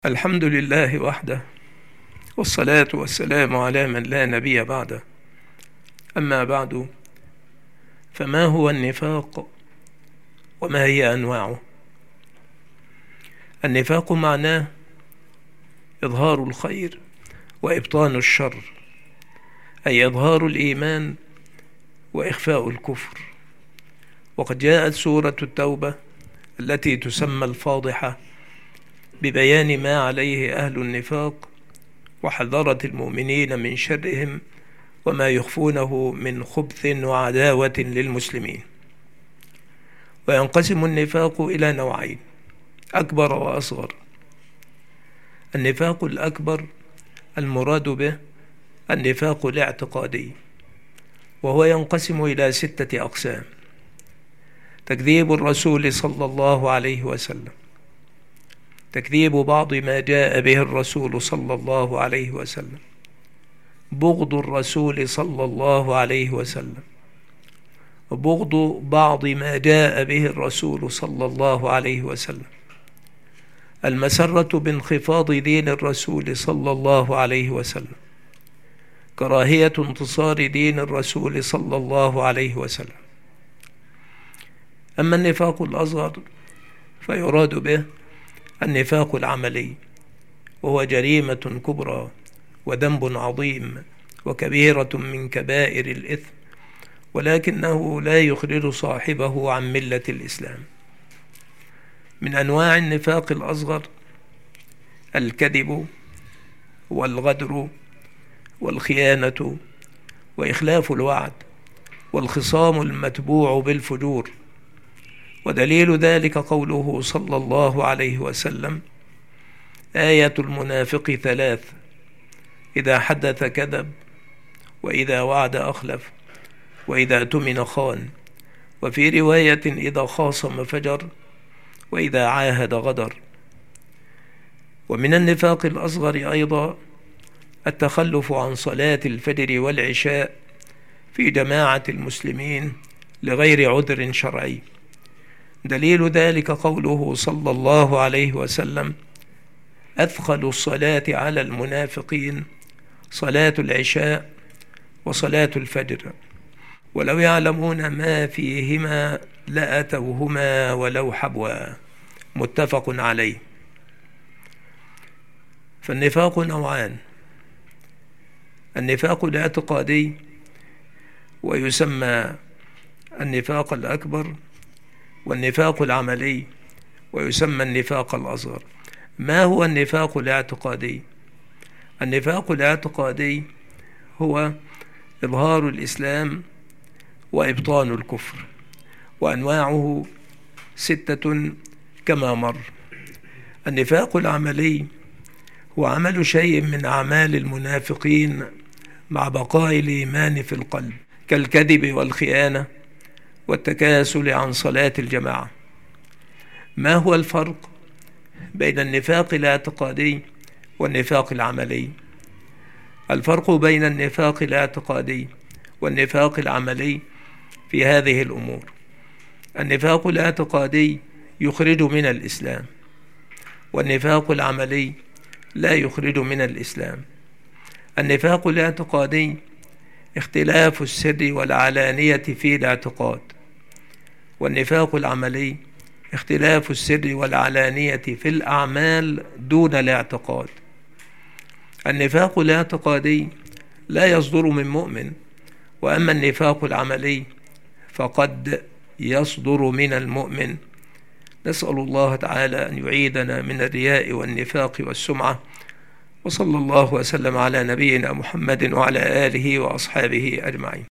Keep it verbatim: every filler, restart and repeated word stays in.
الحمد لله وحده، والصلاة والسلام على من لا نبي بعده. أما بعد، فما هو النفاق وما هي أنواعه؟ النفاق معناه إظهار الخير وإبطان الشر، أي إظهار الإيمان وإخفاء الكفر. وقد جاءت سورة التوبة التي تسمى الفاضحة ببيان ما عليه أهل النفاق، وحذرت المؤمنين من شرهم وما يخفونه من خبث وعداوة للمسلمين. وينقسم النفاق إلى نوعين: أكبر وأصغر. النفاق الأكبر المراد به النفاق الاعتقادي، وهو ينقسم إلى ستة أقسام: تكذيب الرسول صلى الله عليه وسلم، تكذيب بعض ما جاء به الرسول صلى الله عليه وسلم، بغض الرسول صلى الله عليه وسلم، بغض بعض ما جاء به الرسول صلى الله عليه وسلم، المسرة بانخفاض دين الرسول صلى الله عليه وسلم، كراهية انتصار دين الرسول صلى الله عليه وسلم. أما النفاق الأصغر فيراد به النفاق العملي، وهو جريمة كبرى وذنب عظيم وكبيرة من كبائر الإثم، ولكنه لا يخرج صاحبه عن ملة الإسلام. من أنواع النفاق الأصغر الكذب والغدر والخيانة وإخلاف الوعد والخصام المتبوع بالفجور. ودليل ذلك قوله صلى الله عليه وسلم: آية المنافق ثلاث: إذا حدث كذب، وإذا وعد أخلف، وإذا اؤتمن خان، وفي رواية إذا خاصم فجر، وإذا عاهد غدر. ومن النفاق الأصغر أيضا التخلف عن صلاة الفجر والعشاء في جماعة المسلمين لغير عذر شرعي. دليل ذلك قوله صلى الله عليه وسلم: أثقل الصلاة على المنافقين صلاة العشاء وصلاة الفجر، ولو يعلمون ما فيهما لأتوهما ولو حبوا. متفق عليه. فالنفاق نوعان: النفاق الاعتقادي، ويسمى النفاق الأكبر، والنفاق العملي، ويسمى النفاق الأصغر. ما هو النفاق الاعتقادي؟ النفاق الاعتقادي هو إظهار الإسلام وإبطان الكفر، وأنواعه ستة كما مر. النفاق العملي هو عمل شيء من أعمال المنافقين مع بقاء الإيمان في القلب، كالكذب والخيانة والتكاسل عن صلاة الجماعة. ما هو الفرق بين النفاق الاعتقادي والنفاق العملي؟ الفرق بين النفاق الاعتقادي والنفاق العملي في هذه الأمور: النفاق الاعتقادي يخرج من الإسلام، والنفاق العملي لا يخرج من الإسلام. النفاق الاعتقادي اختلاف السر والعلانية في الاعتقاد، والنفاق العملي اختلاف السر والعلانية في الأعمال دون الاعتقاد. النفاق الاعتقادي لا يصدر من مؤمن، وأما النفاق العملي فقد يصدر من المؤمن. نسأل الله تعالى أن يعيدنا من الرياء والنفاق والسمعة، وصلى الله وسلم على نبينا محمد وعلى آله وأصحابه أجمعين.